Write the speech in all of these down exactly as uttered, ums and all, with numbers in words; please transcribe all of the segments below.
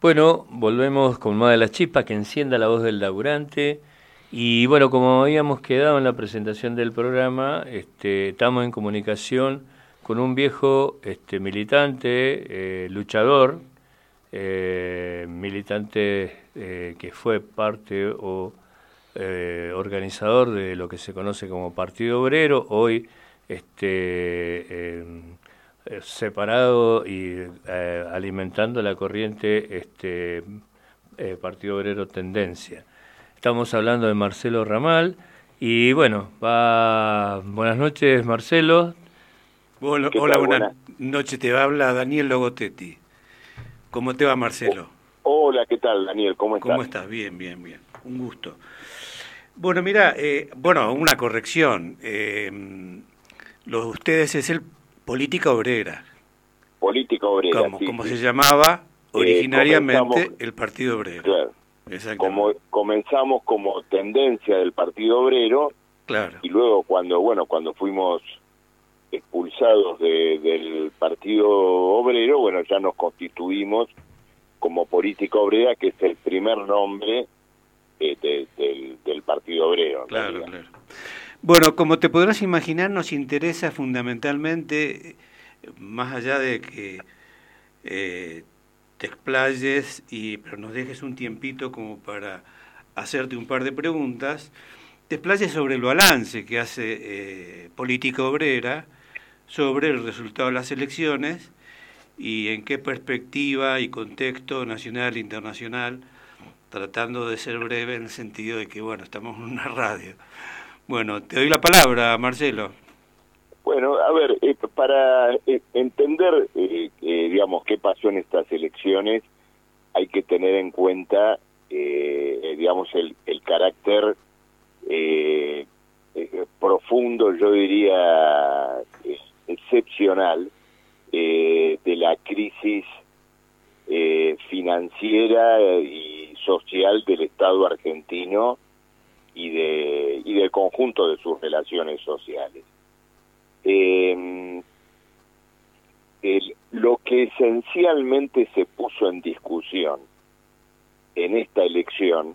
Bueno, volvemos con más de la chispa, que encienda la voz del laburante. Y bueno, como habíamos quedado en la presentación del programa, este, estamos en comunicación con un viejo este, militante, eh, luchador, eh, militante eh, que fue parte o eh, organizador de lo que se conoce como Partido Obrero, hoy este, eh, eh, separado y eh, alimentando la corriente este, eh, Partido Obrero Tendencia. Estamos hablando de Marcelo Ramal y bueno, va. Buenas noches, Marcelo. Hola, hola buenas noches, te habla Daniel Logotetti. ¿Cómo te va, Marcelo? Oh, hola, ¿qué tal, Daniel? ¿Cómo estás? ¿Cómo estás? Bien, bien, bien. Un gusto. Bueno, mira, eh, bueno, una corrección. Eh, lo de ustedes es el Política Obrera. Política Obrera, Como, sí, como sí. se llamaba originariamente eh, el Partido Obrero. Claro. Como comenzamos como tendencia del Partido Obrero, claro. Y luego cuando, bueno, cuando fuimos expulsados de, del Partido Obrero, bueno, ya nos constituimos como Política Obrera, que es el primer nombre eh, de, de, del Partido Obrero. Claro, realidad. Claro. Bueno, como te podrás imaginar, nos interesa fundamentalmente, más allá de que eh, te explayes, y, pero nos dejes un tiempito como para hacerte un par de preguntas, te explayes sobre el balance que hace eh, Política Obrera sobre el resultado de las elecciones y en qué perspectiva y contexto nacional e internacional, tratando de ser breve en el sentido de que, bueno, estamos en una radio. Bueno, te doy la palabra, Marcelo. Bueno, a ver, eh, para eh, entender, eh, eh, digamos, qué pasó en estas elecciones, hay que tener en cuenta, eh, digamos, el, el carácter eh, eh, profundo, yo diría, eh, excepcional, eh, de la crisis eh, financiera y social del Estado argentino y de y del conjunto de sus relaciones sociales. Eh, el, lo que esencialmente se puso en discusión en esta elección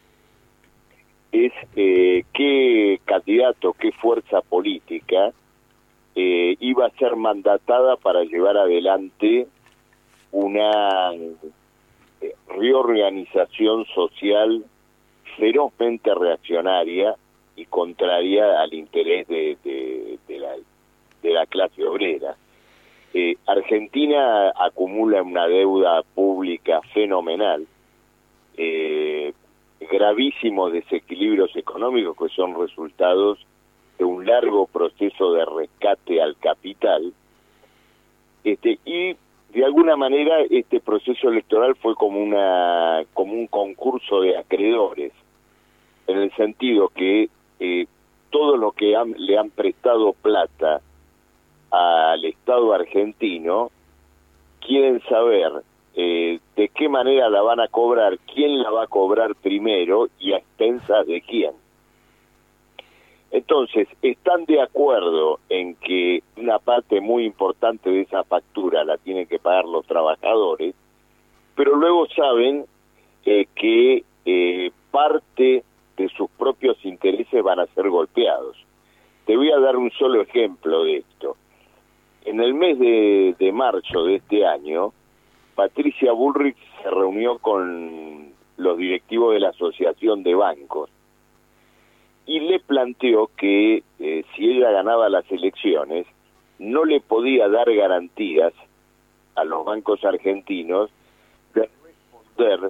es eh, qué candidato, qué fuerza política eh, iba a ser mandatada para llevar adelante una eh, reorganización social ferozmente reaccionaria y contraria al interés de, de, de, la, de la clase obrera. Eh, Argentina acumula una deuda pública fenomenal, eh, gravísimos desequilibrios económicos que son resultados de un largo proceso de rescate al capital, este, y de alguna manera este proceso electoral fue como una como un concurso de acreedores, en el sentido que eh, todos los que han, le han prestado plata al Estado argentino quieren saber eh, de qué manera la van a cobrar, quién la va a cobrar primero y a expensas de quién. Entonces, están de acuerdo en que una parte muy importante de esa factura la tienen que pagar los trabajadores, pero luego saben eh, que eh, parte de sus propios intereses van a ser golpeados. Te voy a dar un solo ejemplo de esto. En el mes de, de marzo de este año, Patricia Bullrich se reunió con los directivos de la Asociación de Bancos y le planteó que eh, si ella ganaba las elecciones, no le podía dar garantías a los bancos argentinos de responder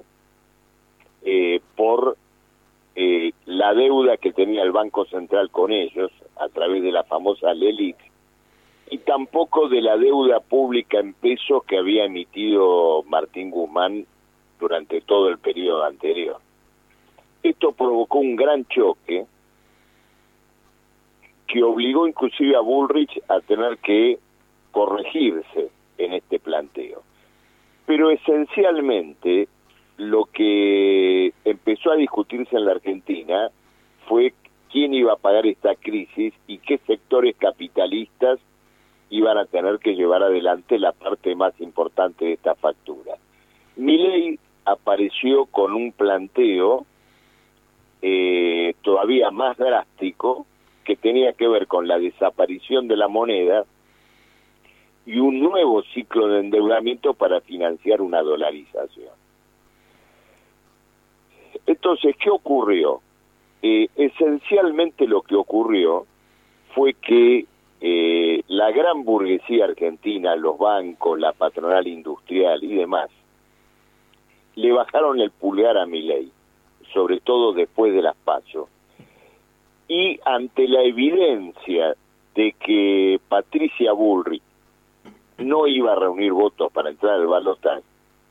eh, por eh, la deuda que tenía el Banco Central con ellos a través de la famosa LELIQ, y tampoco de la deuda pública en pesos que había emitido Martín Guzmán durante todo el periodo anterior. Esto provocó un gran choque que obligó inclusive a Bullrich a tener que corregirse en este planteo. Pero esencialmente lo que empezó a discutirse en la Argentina fue quién iba a pagar esta crisis y qué sectores capitalistas iban a tener que llevar adelante la parte más importante de esta factura. Milei apareció con un planteo eh, todavía más drástico, que tenía que ver con la desaparición de la moneda y un nuevo ciclo de endeudamiento para financiar una dolarización. Entonces, ¿qué ocurrió? Eh, esencialmente lo que ocurrió fue que eh, la gran burguesía argentina, los bancos, la patronal industrial y demás, le bajaron el pulgar a Milei, sobre todo después de las PASO. Y ante la evidencia de que Patricia Bullrich no iba a reunir votos para entrar al balotaje,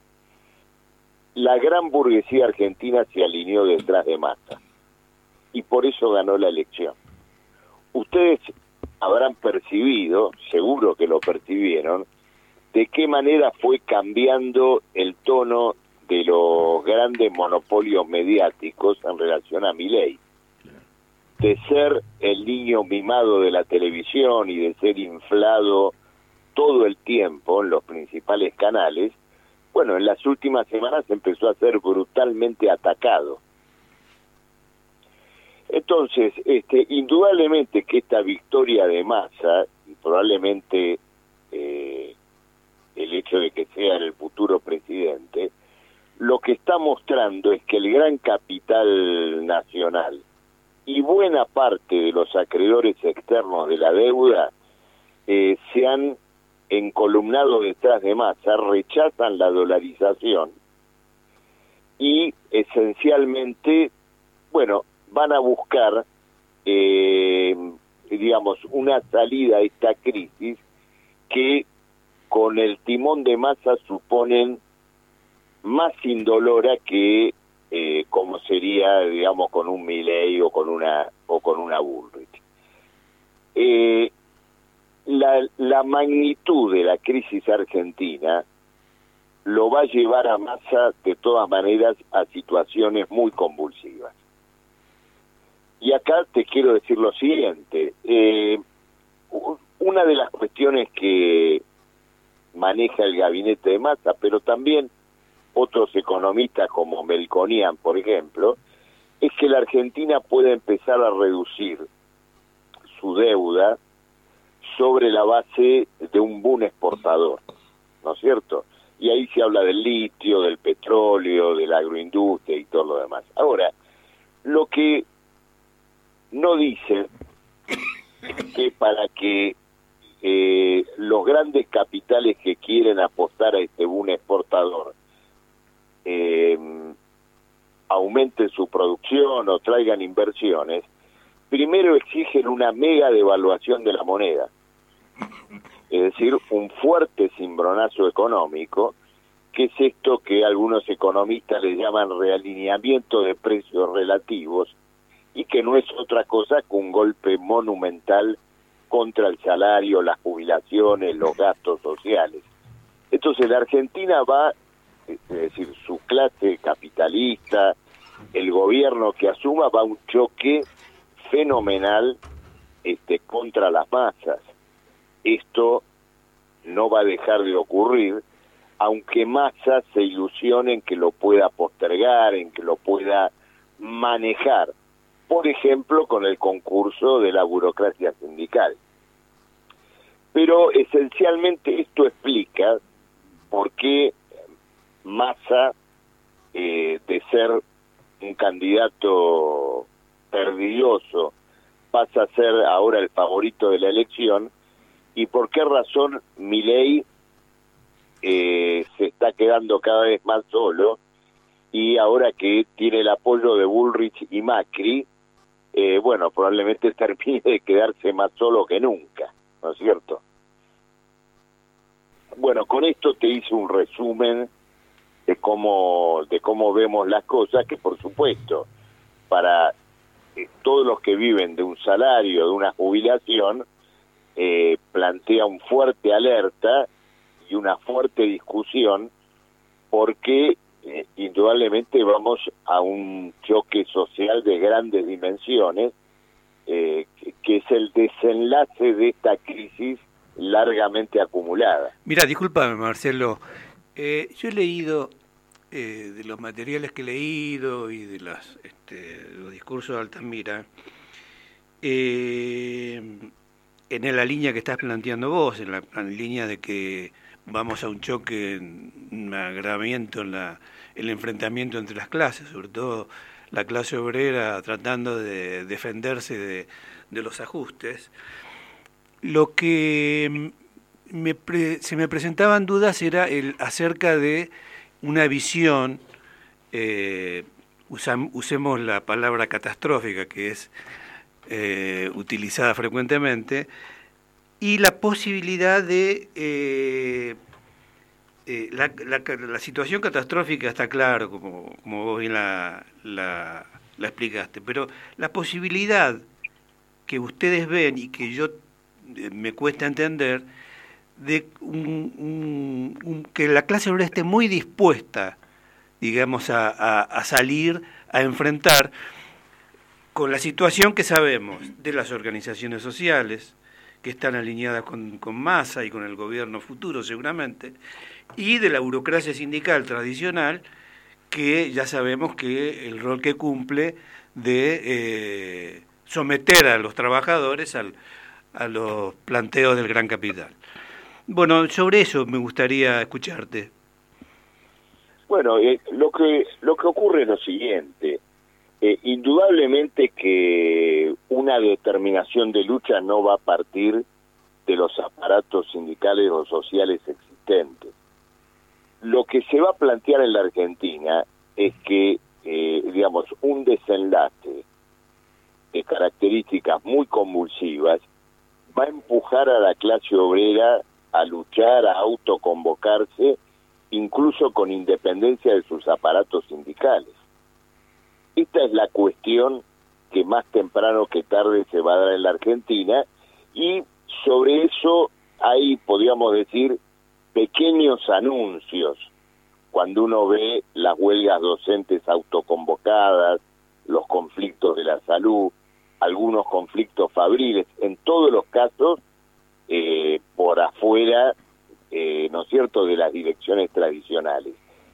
la gran burguesía argentina se alineó detrás de Massa y por eso ganó la elección. Ustedes habrán percibido, seguro que lo percibieron, de qué manera fue cambiando el tono de los grandes monopolios mediáticos en relación a Milei. De ser el niño mimado de la televisión y de ser inflado todo el tiempo en los principales canales, bueno, en las últimas semanas empezó a ser brutalmente atacado. Entonces, este, indudablemente que esta victoria de Massa, y probablemente eh, el hecho de que sea el futuro presidente, lo que está mostrando es que el gran capital nacional y buena parte de los acreedores externos de la deuda eh, se han encolumnado detrás de Massa, rechazan la dolarización y esencialmente, bueno, van a buscar, eh, digamos, una salida a esta crisis que con el timón de Massa suponen más indolora que eh, como sería, digamos, con un Milei o con una o con una Bullrich. Eh, la, la magnitud de la crisis argentina lo va a llevar a Massa de todas maneras a situaciones muy convulsivas. Y acá te quiero decir lo siguiente, eh, una de las cuestiones que maneja el gabinete de Massa, pero también otros economistas como Melconian, por ejemplo, es que la Argentina puede empezar a reducir su deuda sobre la base de un boom exportador, ¿no es cierto? Y ahí se habla del litio, del petróleo, de la agroindustria y todo lo demás. Ahora, lo que no dicen es que para que eh, los grandes capitales que quieren apostar a este boom exportador eh, aumenten su producción o traigan inversiones, primero exigen una mega devaluación de la moneda, es decir, un fuerte cimbronazo económico, que es esto que algunos economistas le llaman realineamiento de precios relativos, y que no es otra cosa que un golpe monumental contra el salario, las jubilaciones, los gastos sociales. Entonces la Argentina va, es decir, su clase capitalista, el gobierno que asuma, va a un choque fenomenal este, contra las masas. Esto no va a dejar de ocurrir, aunque Massa se ilusione en que lo pueda postergar, en que lo pueda manejar, por ejemplo, con el concurso de la burocracia sindical. Pero esencialmente esto explica por qué Massa, eh, de ser un candidato perdidioso, pasa a ser ahora el favorito de la elección, y por qué razón Milei eh, se está quedando cada vez más solo, y ahora que tiene el apoyo de Bullrich y Macri, eh, bueno, probablemente termine de quedarse más solo que nunca, ¿no es cierto? Bueno, con esto te hice un resumen de cómo de cómo vemos las cosas, que por supuesto, para eh, todos los que viven de un salario, de una jubilación, eh, plantea un fuerte alerta y una fuerte discusión, porque eh, indudablemente vamos a un choque social de grandes dimensiones, eh, que, que es el desenlace de esta crisis largamente acumulada. Mira, discúlpame, Marcelo, eh, yo he leído eh, de los materiales que he leído y de las, este, los discursos de Altamira, eh, en la línea que estás planteando vos, en la, en la línea de que vamos a un choque, un agravamiento en la, el enfrentamiento entre las clases, sobre todo la clase obrera tratando de defenderse de, de los ajustes. Lo que me pre, se me presentaban dudas era el acerca de una visión, eh, usam, usemos la palabra catastrófica, que es eh, utilizada frecuentemente, y la posibilidad de... Eh, eh, la, la, la situación catastrófica está claro, como, como vos bien la, la, la explicaste, pero la posibilidad que ustedes ven y que yo eh, me cuesta entender, de un, un, un, que la clase obrera esté muy dispuesta, digamos, a, a, a salir, a enfrentar con la situación que sabemos de las organizaciones sociales, que están alineadas con, con Massa y con el gobierno futuro seguramente, y de la burocracia sindical tradicional, que ya sabemos que el rol que cumple de eh, someter a los trabajadores al, a los planteos del gran capital. Bueno, sobre eso me gustaría escucharte. Bueno, eh, lo que lo que ocurre es lo siguiente. Eh, indudablemente que una determinación de lucha no va a partir de los aparatos sindicales o sociales existentes. Lo que se va a plantear en la Argentina es que, eh, digamos, un desenlace de características muy convulsivas va a empujar a la clase obrera a luchar, a autoconvocarse, incluso con independencia de sus aparatos sindicales. Esta es la cuestión que más temprano que tarde se va a dar en la Argentina, y sobre eso hay, podríamos decir, pequeños anuncios cuando uno ve las huelgas docentes autoconvocadas, los conflictos de la salud, algunos conflictos fabriles, en todos los casos eh, por afuera, eh, ¿no es cierto?, de las direcciones tradicionales.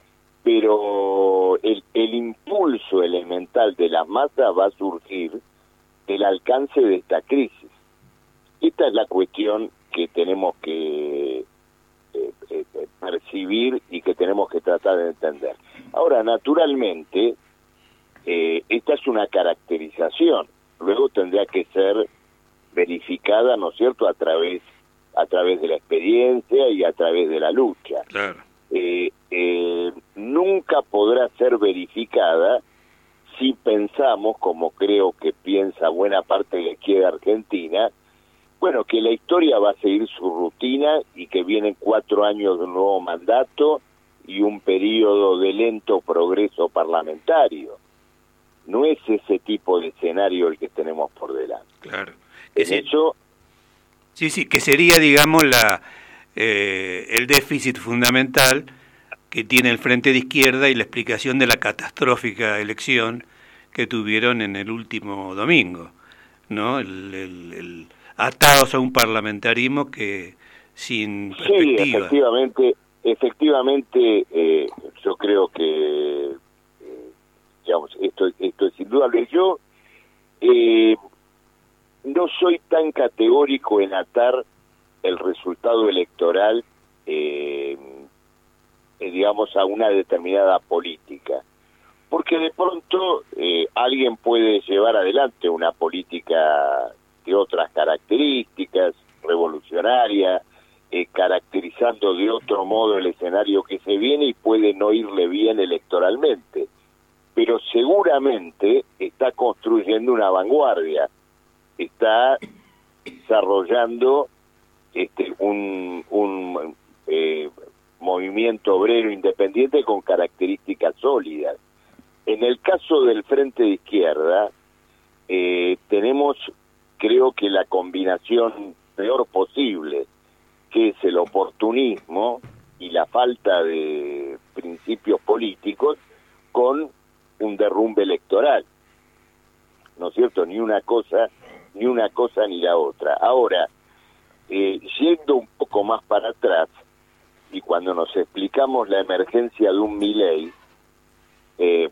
Pero el, el impulso elemental de las masas va a surgir del alcance de esta crisis. Esta es la cuestión que tenemos que eh, eh, percibir y que tenemos que tratar de entender. Ahora, naturalmente, eh, esta es una caracterización. Luego tendrá que ser verificada, ¿no es cierto?, a través a través de la experiencia y a través de la lucha. Claro. Eh, eh, nunca podrá ser verificada si pensamos, como creo que piensa buena parte de la izquierda argentina, bueno, que la historia va a seguir su rutina y que vienen cuatro años de un nuevo mandato y un periodo de lento progreso parlamentario. No es ese tipo de escenario el que tenemos por delante. Claro. En sí. eso... Sí, sí, que sería, digamos, la eh, el déficit fundamental que tiene el Frente de Izquierda y la explicación de la catastrófica elección que tuvieron en el último domingo, ¿no? El, el, el, atados a un parlamentarismo que sin perspectiva. Sí, efectivamente, efectivamente, eh, yo creo que, eh, digamos, esto, esto es indudable. Yo eh, no soy tan categórico en atar el resultado electoral, eh, eh, digamos, a una determinada política, porque de pronto eh, alguien puede llevar adelante una política de otras características, revolucionaria, eh, caracterizando de otro modo el escenario que se viene, y puede no irle bien electoralmente, pero seguramente está construyendo una vanguardia, está desarrollando este un, un eh, movimiento obrero independiente con características sólidas. En el caso del Frente de Izquierda, eh, tenemos, creo que la combinación peor posible, que es el oportunismo y la falta de principios políticos, con un derrumbe electoral, ¿no es cierto? Ni una cosa, ni una cosa ni la otra. Ahora, eh, yendo un poco más para atrás, y cuando nos explicamos la emergencia de un Milei,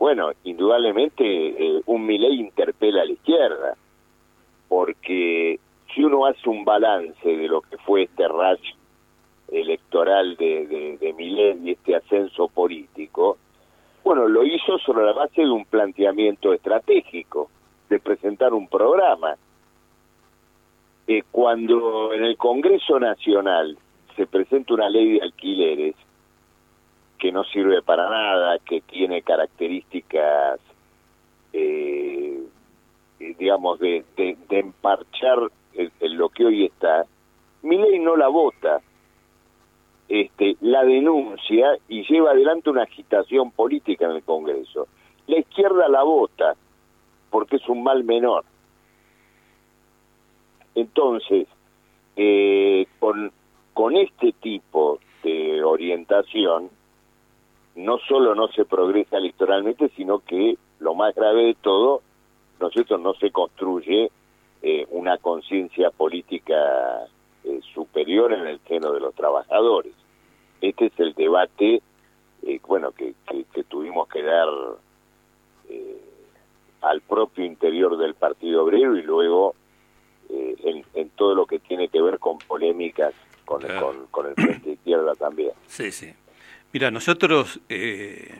bueno, indudablemente eh, un Milei interpela a la izquierda, porque si uno hace un balance de lo que fue este rash electoral de, de, de Milei y este ascenso político, bueno, lo hizo sobre la base de un planteamiento estratégico, de presentar un programa. Eh, cuando en el Congreso Nacional se presenta una ley de alquileres que no sirve para nada, que tiene características, eh, digamos, de, de, de emparchar el, el lo que hoy está, Milei no la vota, este, la denuncia y lleva adelante una agitación política en el Congreso. La izquierda la vota porque es un mal menor. Entonces, eh, con, con este tipo de orientación, no solo no se progresa electoralmente, sino que, lo más grave de todo, ¿no es cierto?, no se construye eh, una conciencia política eh, superior en el seno de los trabajadores. Este es el debate, eh, bueno, que, que, que tuvimos que dar eh, al propio interior del Partido Obrero y luego eh, en, en todo lo que tiene que ver con polémicas con, claro. el, con, con el Frente de Izquierda también. Sí, sí. Mira, nosotros, eh,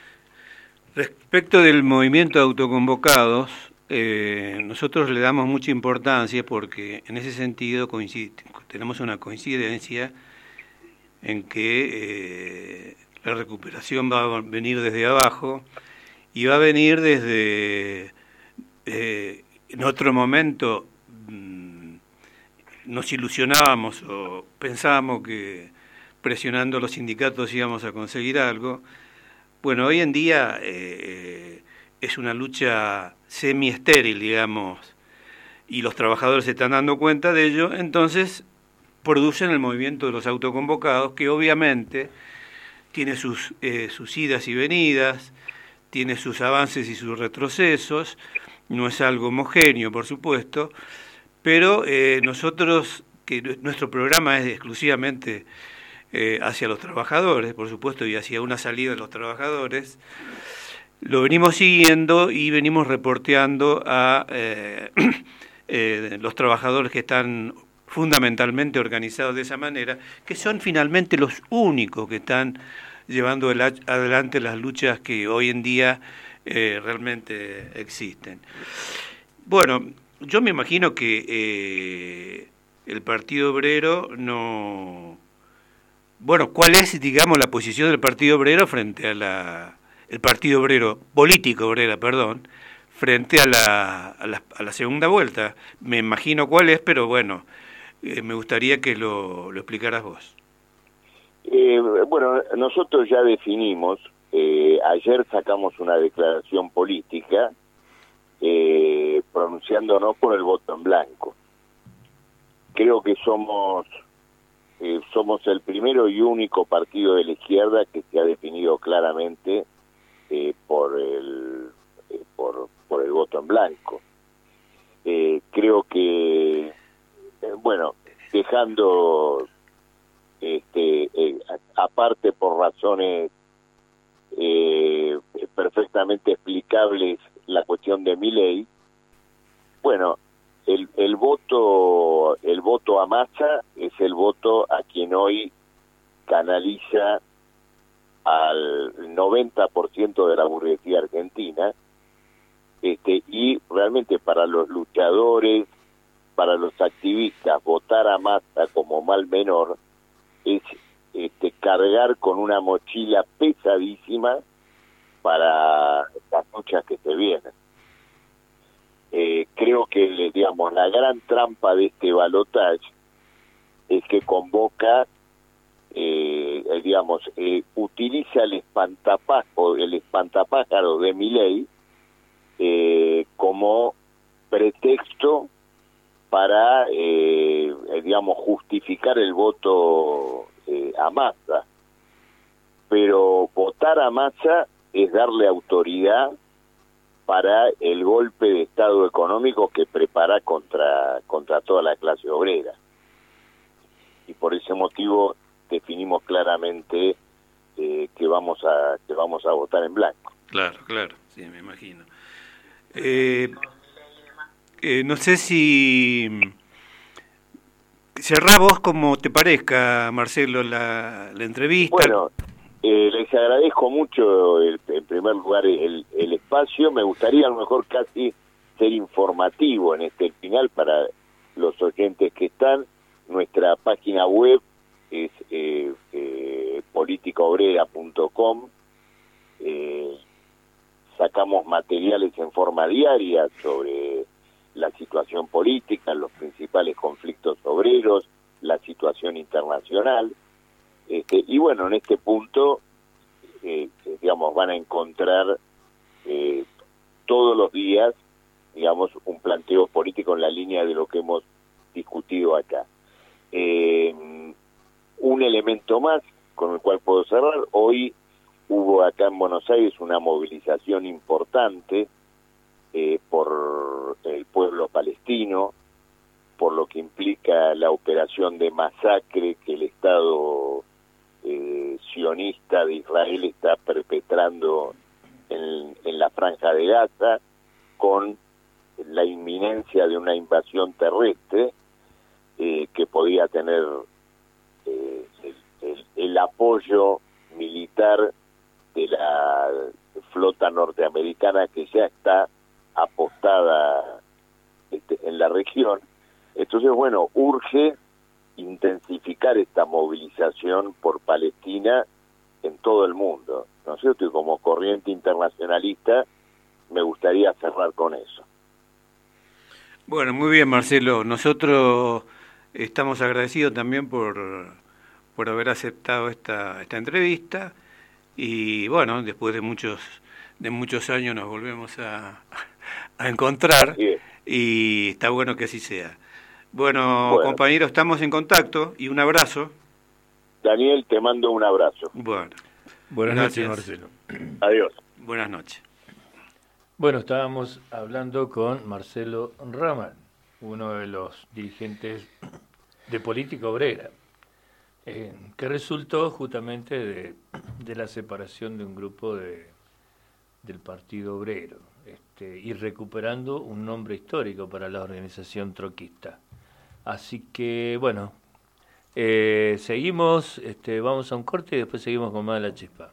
respecto del movimiento de autoconvocados, eh, nosotros le damos mucha importancia porque en ese sentido coincide, tenemos una coincidencia en que eh, la recuperación va a venir desde abajo y va a venir desde, eh, en otro momento mmm, nos ilusionábamos o pensábamos que presionando a los sindicatos íbamos a conseguir algo. Bueno, hoy en día eh, es una lucha semi-estéril, digamos, y los trabajadores se están dando cuenta de ello, entonces producen el movimiento de los autoconvocados, que obviamente tiene sus, eh, sus idas y venidas, tiene sus avances y sus retrocesos, no es algo homogéneo, por supuesto, pero eh, nosotros, que nuestro programa es exclusivamente eh, hacia los trabajadores, por supuesto, y hacia una salida de los trabajadores, lo venimos siguiendo y venimos reporteando a eh, eh, los trabajadores que están fundamentalmente organizados de esa manera, que son finalmente los únicos que están llevando adelante las luchas que hoy en día eh, realmente existen. Bueno, yo me imagino que eh, el Partido Obrero no... Bueno, ¿cuál es, digamos, la posición del Partido Obrero frente a la... el Partido Obrero, político obrera, perdón, frente a la, a la, a la segunda vuelta? Me imagino cuál es, pero bueno, eh, me gustaría que lo, lo explicaras vos. Eh, bueno, nosotros ya definimos, eh, ayer sacamos una declaración política eh, pronunciándonos por el voto en blanco. Creo que somos eh, somos el primero y único partido de la izquierda que se ha definido claramente eh, por el eh, por por el voto en blanco. Eh, creo que eh, bueno, dejando este eh, aparte por razones eh, perfectamente explicables la cuestión de Milei, bueno, el el voto el voto a Massa es el voto a quien hoy canaliza al noventa por ciento de la burguesía argentina, este y realmente para los luchadores, para los activistas, votar a Massa como mal menor es este, cargar con una mochila pesadísima para las luchas que se vienen. Eh, creo que, digamos, la gran trampa de este balotaje es que convoca, eh, digamos, eh, utiliza el espantapájaro, el espantapájaro de Milei eh, como pretexto para, eh, digamos, justificar el voto eh, a Massa. Pero votar a Massa es darle autoridad para el golpe de Estado económico que prepara contra contra toda la clase obrera. Y por ese motivo definimos claramente eh, que vamos a que vamos a votar en blanco. Claro, claro, sí, me imagino. Eh, eh, no sé si cerrá vos como te parezca, Marcelo, la, la entrevista. Bueno, eh, les agradezco mucho, el, en primer lugar, el, el espacio. Me gustaría a lo mejor casi ser informativo en este final para los oyentes que están. Nuestra página web es eh, eh, política obrera punto com. Eh, sacamos materiales en forma diaria sobre la situación política, los principales conflictos obreros, la situación internacional. Este, y bueno, en este punto, eh, digamos, van a encontrar eh, todos los días, digamos, un planteo político en la línea de lo que hemos discutido acá. Eh, un elemento más con el cual puedo cerrar: hoy hubo acá en Buenos Aires una movilización importante eh, por el pueblo palestino, por lo que implica la operación de masacre que el Estado eh, sionista de Israel está perpetrando en, en la Franja de Gaza, con la inminencia de una invasión terrestre eh, que podía tener eh, el, el, el apoyo militar de la flota norteamericana, que ya está apostada este, en la región. Entonces, bueno, urge intensificar esta movilización por Palestina en todo el mundo, ¿no es cierto? Y como corriente internacionalista me gustaría cerrar con eso. Bueno, muy bien, Marcelo. Nosotros estamos agradecidos también por, por haber aceptado esta, esta entrevista. Y bueno, después de muchos de muchos años nos volvemos a, a encontrar, y está bueno que así sea. Bueno, bueno, compañeros, estamos en contacto, y un abrazo. Daniel, te mando un abrazo. Bueno, buenas gracias. noches, Marcelo. Adiós. Buenas noches. Bueno, estábamos hablando con Marcelo Ramal, uno de los dirigentes de Política Obrera, eh, que resultó justamente de, de la separación de un grupo de, del Partido Obrero, este, y recuperando un nombre histórico para la organización troquista. Así que, bueno, eh, seguimos, este, vamos a un corte y después seguimos con más de la chispa.